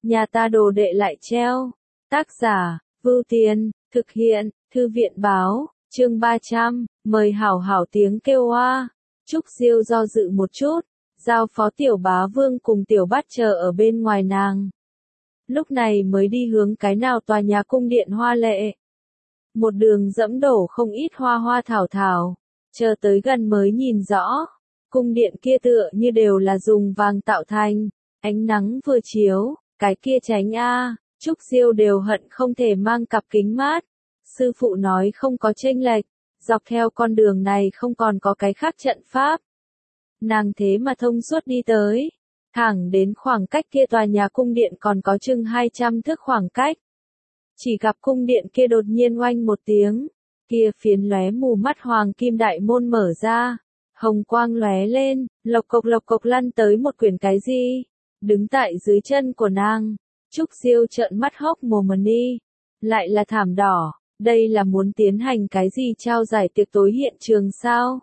nhà ta đồ đệ lại treo. Tác giả, Vưu Tiên, thực hiện, Thư viện báo, chương 300, mời hảo hảo tiếng kêu oa. Trúc Diêu do dự một chút, giao phó Tiểu Bá Vương cùng Tiểu Bát chờ ở bên ngoài nàng. Lúc này mới đi hướng cái nào tòa nhà cung điện hoa lệ. Một đường dẫm đổ không ít hoa hoa thảo thảo, chờ tới gần mới nhìn rõ, cung điện kia tựa như đều là dùng vàng tạo thành, ánh nắng vừa chiếu, cái kia tránh a, Trúc Diêu đều hận không thể mang cặp kính mát. Sư phụ nói không có chênh lệch, dọc theo con đường này không còn có cái khác trận pháp. Nàng thế mà thông suốt đi tới, thẳng đến khoảng cách kia tòa nhà cung điện còn có chừng 200 thước khoảng cách. Chỉ gặp cung điện kia đột nhiên oanh một tiếng, kia phiến lóe mù mắt hoàng kim đại môn mở ra, hồng quang lóe lên, lộc cộc lăn tới một quyển cái gì, đứng tại dưới chân của nàng. Trúc Diêu trợn mắt hốc mồm ni, lại là thảm đỏ, đây là muốn tiến hành cái gì trao giải tiệc tối hiện trường sao?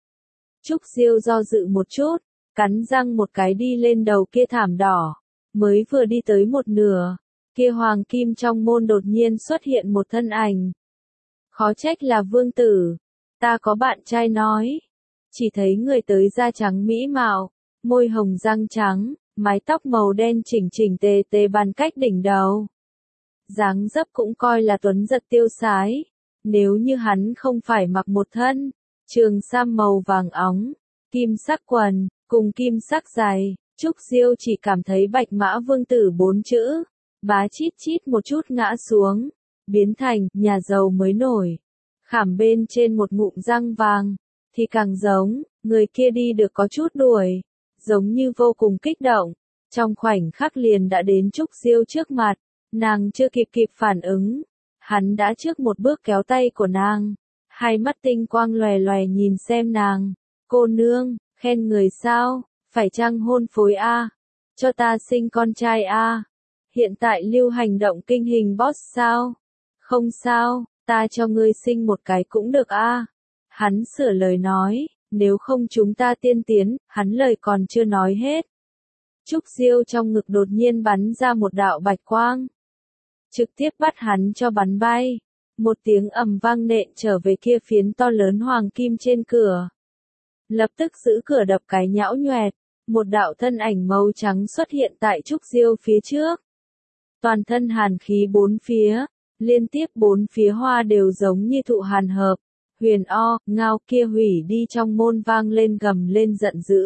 Trúc Diêu do dự một chút, cắn răng một cái đi lên đầu kia thảm đỏ, mới vừa đi tới một nửa, kia hoàng kim trong môn đột nhiên xuất hiện một thân ảnh. Khó trách là vương tử, ta có bạn trai nói. Chỉ thấy người tới da trắng mỹ mạo, môi hồng răng trắng, mái tóc màu đen chỉnh chỉnh tề tề bàn cách đỉnh đầu. Dáng dấp cũng coi là tuấn giật tiêu sái, nếu như hắn không phải mặc một thân trường sam màu vàng óng, kim sắc quần, cùng kim sắc giày, Trúc Diêu chỉ cảm thấy Bạch Mã Vương tử 4 chữ, bá chít chít một chút ngã xuống, biến thành nhà giàu mới nổi. Khảm bên trên một ngụm răng vàng, thì càng giống, người kia đi được có chút đuổi, giống như vô cùng kích động, trong khoảnh khắc liền đã đến Trúc Diêu trước mặt, nàng chưa kịp phản ứng, hắn đã trước một bước kéo tay của nàng, hai mắt tinh quang lòe lòe nhìn xem nàng, cô nương, khen người sao, phải chăng hôn phối a, cho ta sinh con trai a, hiện tại lưu hành động kinh hình boss sao, không sao, ta cho ngươi sinh một cái cũng được a. Hắn sửa lời nói, nếu không chúng ta tiên tiến, hắn lời còn chưa nói hết. Trúc Diêu trong ngực đột nhiên bắn ra một đạo bạch quang, trực tiếp bắt hắn cho bắn bay. Một tiếng ầm vang nện trở về kia phiến to lớn hoàng kim trên cửa. Lập tức giữ cửa đập cái nhão nhoẹt, một đạo thân ảnh màu trắng xuất hiện tại Trúc Diêu phía trước. Toàn thân hàn khí bốn phía, liên tiếp bốn phía hoa đều giống như thụ hàn hợp. Huyền o, ngao kia hủy đi trong môn vang lên gầm lên giận dữ.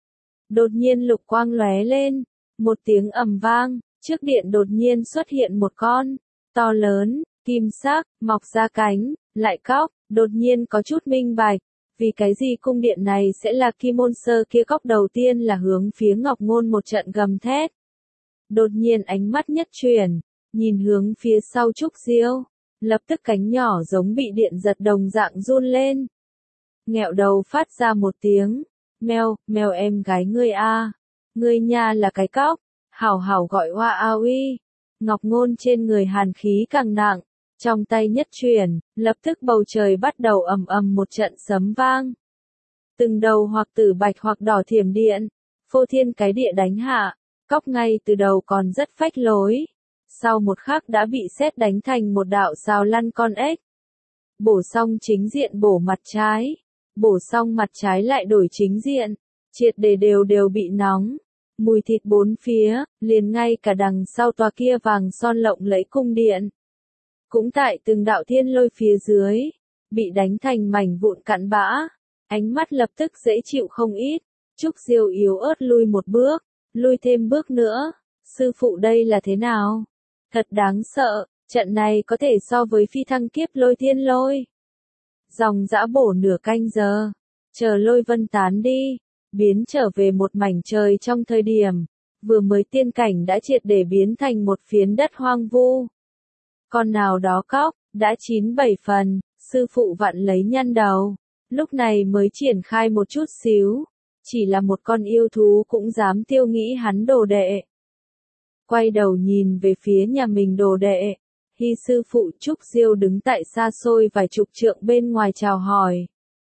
Đột nhiên lục quang lóe lên, một tiếng ầm vang, trước điện đột nhiên xuất hiện một con, to lớn, kim sắc, mọc ra cánh, lại cóc, đột nhiên có chút minh bạch, vì cái gì cung điện này sẽ là Kim Môn Sơ kia cóc đầu tiên là hướng phía Ngọc Ngôn một trận gầm thét. Đột nhiên ánh mắt nhất chuyển, nhìn hướng phía sau Trúc Diêu, lập tức cánh nhỏ giống bị điện giật đồng dạng run lên. Nghẹo đầu phát ra một tiếng, meo, meo em gái ngươi a, ngươi nha là cái cóc, hảo hảo gọi oa a uy. Ngọc Ngôn trên người hàn khí càng nặng, trong tay nhất chuyển, lập tức bầu trời bắt đầu ầm ầm một trận sấm vang. Từng đầu hoặc tử bạch hoặc đỏ thiểm điện, phô thiên cái địa đánh hạ, cóc ngay từ đầu còn rất phách lối. Sau một khắc đã bị sét đánh thành một đạo rào lăn con ếch. Bổ xong chính diện bổ mặt trái, bổ xong mặt trái lại đổi chính diện, triệt để đều bị nóng. Mùi thịt bốn phía, liền ngay cả đằng sau tòa kia vàng son lộng lẫy cung điện. Cũng tại từng đạo thiên lôi phía dưới, bị đánh thành mảnh vụn cặn bã, ánh mắt lập tức dễ chịu không ít. Trúc Diêu yếu ớt lui một bước, lui thêm bước nữa, sư phụ đây là thế nào? Thật đáng sợ, trận này có thể so với phi thăng kiếp lôi thiên lôi. Dòng dã bổ nửa canh giờ, chờ lôi vân tán đi, biến trở về một mảnh trời trong thời điểm, vừa mới tiên cảnh đã triệt để biến thành một phiến đất hoang vu. Con nào đó cóc, đã 9-7 phần, sư phụ vặn lấy nhăn đầu, lúc này mới triển khai một chút xíu, chỉ là một con yêu thú cũng dám tiêu nghĩ hắn đồ đệ. Quay đầu nhìn về phía nhà mình đồ đệ, Hy sư phụ Trúc Diêu đứng tại xa xôi vài chục trượng bên ngoài chào hỏi.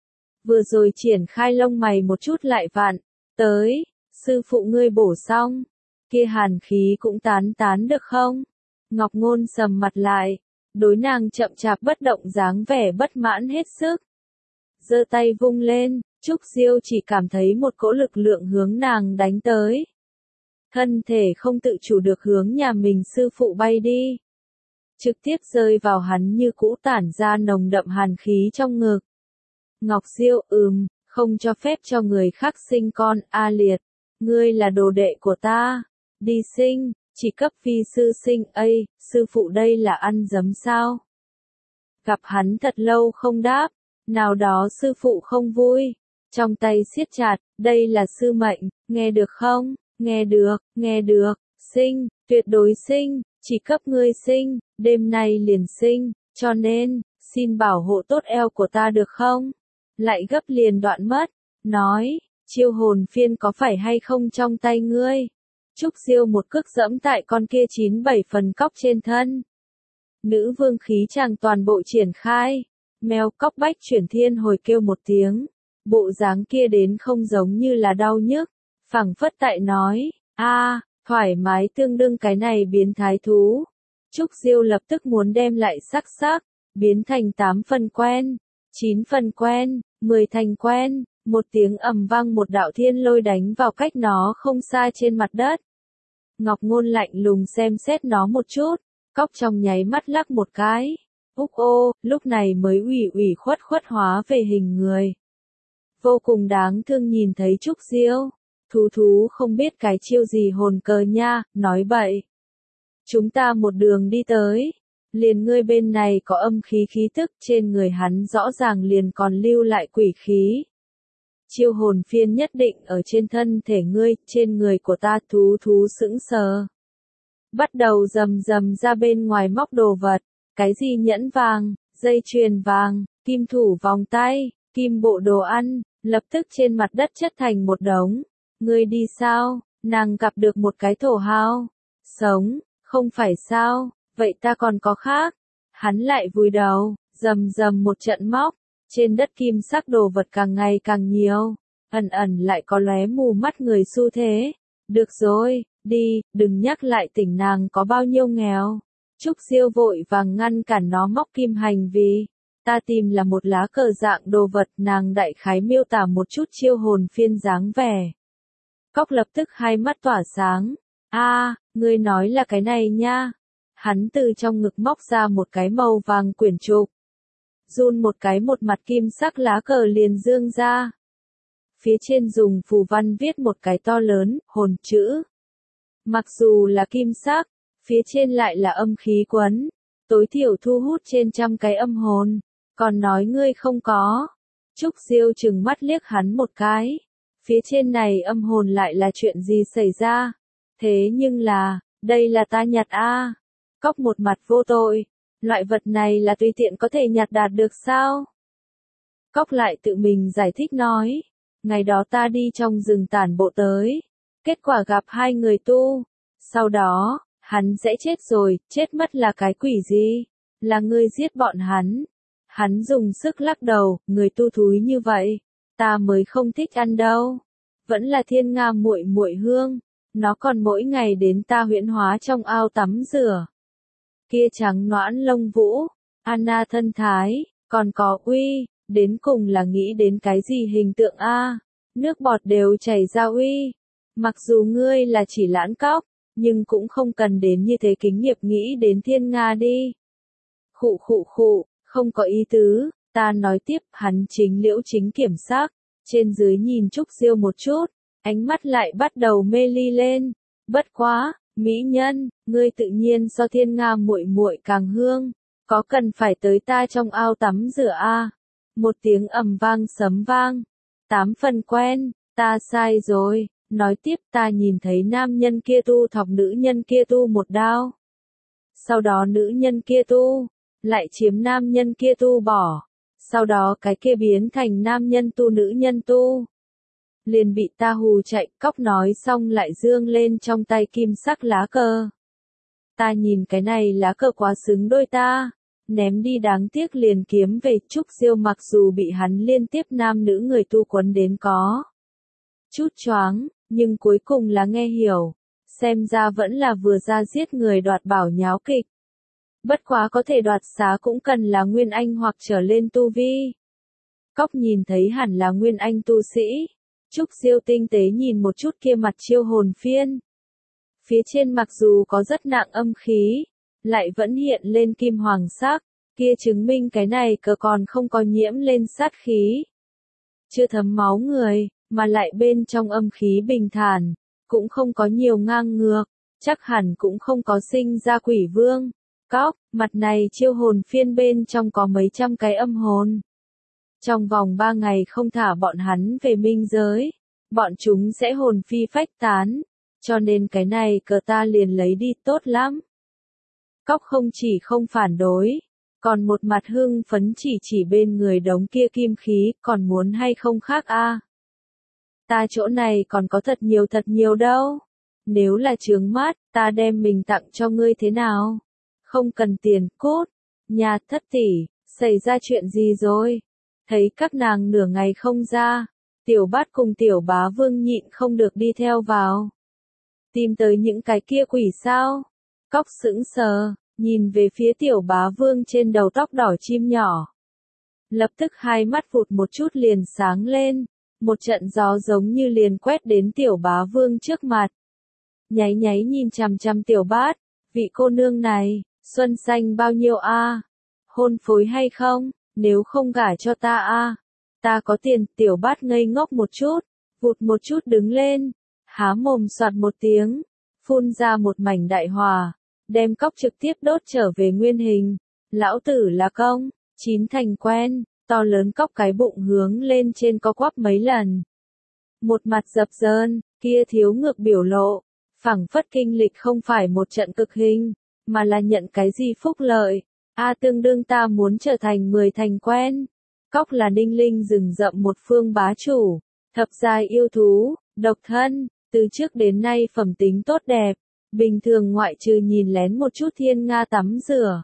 Vừa rồi triển khai lông mày một chút lại vặn, tới, sư phụ ngươi bổ xong. kia hàn khí cũng tán được không? Ngọc Ngôn sầm mặt lại, đối nàng chậm chạp bất động dáng vẻ bất mãn hết sức. Giơ tay vung lên, Trúc Diêu chỉ cảm thấy một cỗ lực lượng hướng nàng đánh tới. Thân thể không tự chủ được hướng nhà mình sư phụ bay đi. Trực tiếp rơi vào hắn như cũ tản ra nồng đậm hàn khí trong ngực. Ngọc Diêu không cho phép cho người khác sinh con, A Liệt. Ngươi là đồ đệ của ta. Đi sinh, chỉ cấp phi sư sinh, sư phụ đây là ăn dấm sao? Gặp hắn thật lâu không đáp, nào đó sư phụ không vui. Trong tay siết chặt, đây là sư mệnh, nghe được không? Nghe được, sinh, tuyệt đối sinh, chỉ cấp ngươi sinh, đêm nay liền sinh, cho nên, xin bảo hộ tốt eo của ta được không? Lại gấp liền đoạn mất, nói, chiêu hồn phiên có phải hay không trong tay ngươi? Trúc Diêu một cước dẫm tại con kia 9-7 phần cóc trên thân. Nữ vương khí chàng toàn bộ triển khai, mèo cóc bách chuyển thiên hồi kêu một tiếng, bộ dáng kia đến không giống như là đau nhức, phảng phất tại nói, thoải mái tương đương cái này biến thái thú. Trúc Diêu lập tức muốn đem lại sắc, biến thành 8 phần quen, 9 phần quen, 10 thành quen, một tiếng ầm vang một đạo thiên lôi đánh vào cách nó không xa trên mặt đất. Ngọc Ngôn lạnh lùng xem xét nó một chút, cóc trong nháy mắt lắc một cái. Lúc này mới ủy khuất hóa về hình người. Vô cùng đáng thương nhìn thấy Trúc Diêu. Thú không biết cái chiêu gì hồn cờ nha, nói bậy. Chúng ta một đường đi tới. Liền ngươi bên này có âm khí khí tức, trên người hắn rõ ràng liền còn lưu lại quỷ khí. Chiêu hồn phiên nhất định ở trên thân thể ngươi, trên người của ta. Thú sững sờ. Bắt đầu rầm ra bên ngoài móc đồ vật, cái gì nhẫn vàng, dây chuyền vàng, kim thủ vòng tay, kim bộ đồ ăn, lập tức trên mặt đất chất thành một đống. Ngươi đi sao? Nàng gặp được một cái thổ hao. Sống, không phải sao, vậy ta còn có khác. Hắn lại vùi đầu, rầm một trận móc, trên đất kim sắc đồ vật càng ngày càng nhiều, ẩn lại có lóe mù mắt người xu thế. Được rồi, đi, đừng nhắc lại tỉnh nàng có bao nhiêu nghèo. Trúc Diêu vội vàng ngăn cản nó móc kim hành vì, ta tìm là một lá cờ dạng đồ vật. Nàng đại khái miêu tả một chút chiêu hồn phiên dáng vẻ. Cóc lập tức hai mắt tỏa sáng. Ngươi nói là cái này nha. Hắn từ trong ngực móc ra một cái màu vàng quyển trục. Run một cái, một mặt kim sắc lá cờ liền dương ra. Phía trên dùng phù văn viết một cái to lớn, hồn chữ. Mặc dù là kim sắc, phía trên lại là âm khí quấn. Tối thiểu thu hút trên 100 cái âm hồn. Còn nói ngươi không có. Trúc Diêu trừng mắt liếc hắn một cái. Phía trên này âm hồn lại là chuyện gì xảy ra? Thế nhưng là, đây là ta nhặt Cóc một mặt vô tội. Loại vật này là tùy tiện có thể nhặt đạt được sao? Cóc lại tự mình giải thích nói. Ngày đó ta đi trong rừng tản bộ tới. Kết quả gặp 2 người tu. Sau đó, hắn sẽ chết rồi, chết mất là cái quỷ gì? Là ngươi giết bọn hắn. Hắn dùng sức lắc đầu, người tu thúi như vậy. Ta mới không thích ăn đâu. Vẫn là thiên nga muội hương. Nó còn mỗi ngày đến ta huyễn hóa trong ao tắm rửa. Kia trắng nõn lông vũ. Anna thân thái. Còn có đến cùng là nghĩ đến cái gì hình tượng Nước bọt đều chảy ra Mặc dù ngươi là chỉ lãn cóc, nhưng cũng không cần đến như thế kính nghiệp nghĩ đến thiên nga đi. Khụ, không có ý tứ. Ta nói tiếp, hắn chính liễu chính kiểm sắc, trên dưới nhìn Trúc Diêu một chút, ánh mắt lại bắt đầu mê ly lên. Bất quá, mỹ nhân, ngươi tự nhiên so thiên nga muội càng hương, có cần phải tới ta trong ao tắm rửa Một tiếng ầm vang sấm vang, 8 phần quen, ta sai rồi, nói tiếp ta nhìn thấy nam nhân kia tu thọc nữ nhân kia tu một đao. Sau đó nữ nhân kia tu, lại chiếm nam nhân kia tu bỏ. Sau đó cái kia biến thành nam nhân tu nữ nhân tu. Liền bị ta hù chạy. Cóc nói xong lại dương lên trong tay kim sắc lá cờ. Ta nhìn cái này lá cờ quá xứng đôi ta. Ném đi đáng tiếc liền kiếm về. Trúc Diêu mặc dù bị hắn liên tiếp nam nữ người tu quấn đến có chút choáng, nhưng cuối cùng là nghe hiểu. xem ra vẫn là vừa ra giết người đoạt bảo nháo kịch. Bất quá có thể đoạt xá cũng cần là Nguyên Anh hoặc trở lên tu vi. Cóc nhìn thấy hẳn là Nguyên Anh tu sĩ. Trúc Diêu tinh tế nhìn một chút kia mặt chiêu hồn phiên. Phía trên mặc dù có rất nặng âm khí, lại vẫn hiện lên kim hoàng sắc, kia chứng minh cái này cờ còn không có nhiễm lên sát khí. Chưa thấm máu người, mà lại bên trong âm khí bình thản, cũng không có nhiều ngang ngược, chắc hẳn cũng không có sinh ra quỷ vương. Cóc, mặt này chiêu hồn phiên bên trong có mấy trăm cái âm hồn. Trong vòng 3 ngày không thả bọn hắn về minh giới, bọn chúng sẽ hồn phi phách tán, cho nên cái này cờ ta liền lấy đi tốt lắm. Cóc không chỉ không phản đối, còn một mặt hưng phấn chỉ bên người đống kia kim khí, còn muốn hay không khác a? Ta chỗ này còn có thật nhiều đâu. Nếu là chướng mắt, ta đem mình tặng cho ngươi thế nào? Không cần tiền, cút. Nhà thất tỷ, xảy ra chuyện gì rồi? Thấy các nàng nửa ngày không ra, Tiểu Bát cùng Tiểu Bá Vương nhịn không được đi theo vào. Tìm tới những cái kia quỷ sao? Cóc sững sờ, nhìn về phía Tiểu Bá Vương trên đầu tóc đỏ chim nhỏ. Lập tức hai mắt vụt một chút liền sáng lên, một trận gió giống như liền quét đến Tiểu Bá Vương trước mặt. Nháy nháy nhìn chằm chằm Tiểu Bát, vị cô nương này, xuân xanh bao nhiêu a? Hôn phối hay không? Nếu không gả cho ta a, ta có tiền. Tiểu Bát ngây ngốc một chút, vụt một chút đứng lên, há mồm soạt một tiếng, phun ra một mảnh đại hỏa, đem Cóc trực tiếp đốt trở về nguyên hình. Lão tử là công, chín thành quen, to lớn Cóc cái bụng hướng lên trên co quắp mấy lần. Một mặt dập dờn, kia thiếu ngược biểu lộ, phảng phất kinh lịch không phải một trận cực hình, mà là nhận cái gì phúc lợi. Tương đương ta muốn trở thành 10 thành quen. Cóc là Ninh Linh rừng rậm một phương bá chủ, thập giai yêu thú, độc thân, từ trước đến nay phẩm tính tốt đẹp, bình thường ngoại trừ nhìn lén một chút thiên nga tắm rửa.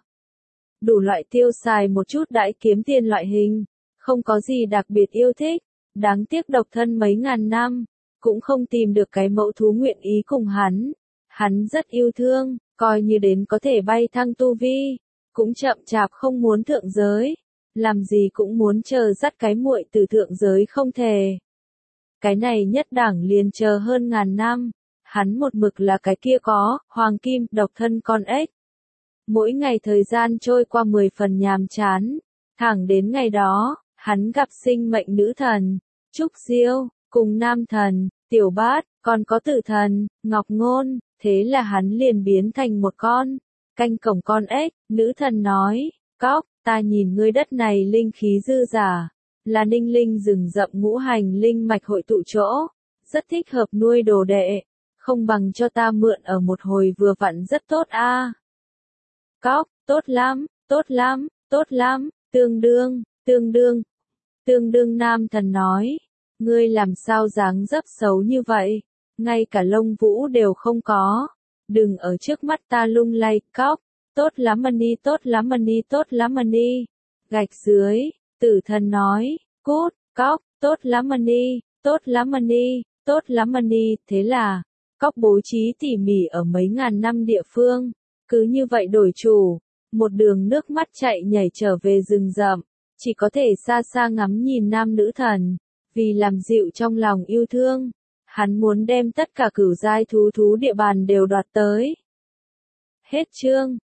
Đủ loại tiêu xài một chút đãi kiếm tiền loại hình, không có gì đặc biệt yêu thích, đáng tiếc độc thân mấy ngàn năm, cũng không tìm được cái mẫu thú nguyện ý cùng hắn. Hắn rất yêu thương, coi như đến có thể bay thăng tu vi, cũng chậm chạp không muốn thượng giới, làm gì cũng muốn chờ dắt cái muội từ thượng giới không thề. Cái này nhất đẳng liền chờ hơn ngàn năm, hắn một mực là cái kia có, hoàng kim, độc thân con ếch. Mỗi ngày thời gian trôi qua 10 phần nhàm chán, thẳng đến ngày đó, hắn gặp sinh mệnh nữ thần, Trúc Diêu, cùng nam thần, Tiểu Bát, còn có tử thần, Ngọc Ngôn, thế là hắn liền biến thành một con canh cổng con ếch. Nữ thần nói, Cóc, ta nhìn ngươi đất này linh khí dư giả, là Ninh Linh rừng rậm ngũ hành linh mạch hội tụ chỗ, rất thích hợp nuôi đồ đệ, không bằng cho ta mượn ở một hồi vừa vặn rất tốt a. Cóc, tốt lắm, tốt lắm, tốt lắm, tương đương nam thần nói, ngươi làm sao dáng dấp xấu như vậy, ngay cả lông vũ đều không có, đừng ở trước mắt ta lung lay. Cóc, tốt lắm money, tốt lắm money, tốt lắm money. Gạch dưới, tử thần nói, cút. Cóc, tốt lắm money, tốt lắm money, tốt lắm money. Thế là, Cóc bố trí tỉ mỉ ở mấy ngàn năm địa phương, cứ như vậy đổi chủ, một đường nước mắt chạy nhảy trở về rừng rậm, chỉ có thể xa xa ngắm nhìn nam nữ thần, vì làm dịu trong lòng yêu thương, hắn muốn đem tất cả cửu giai thú địa bàn đều đoạt tới. Hết chương.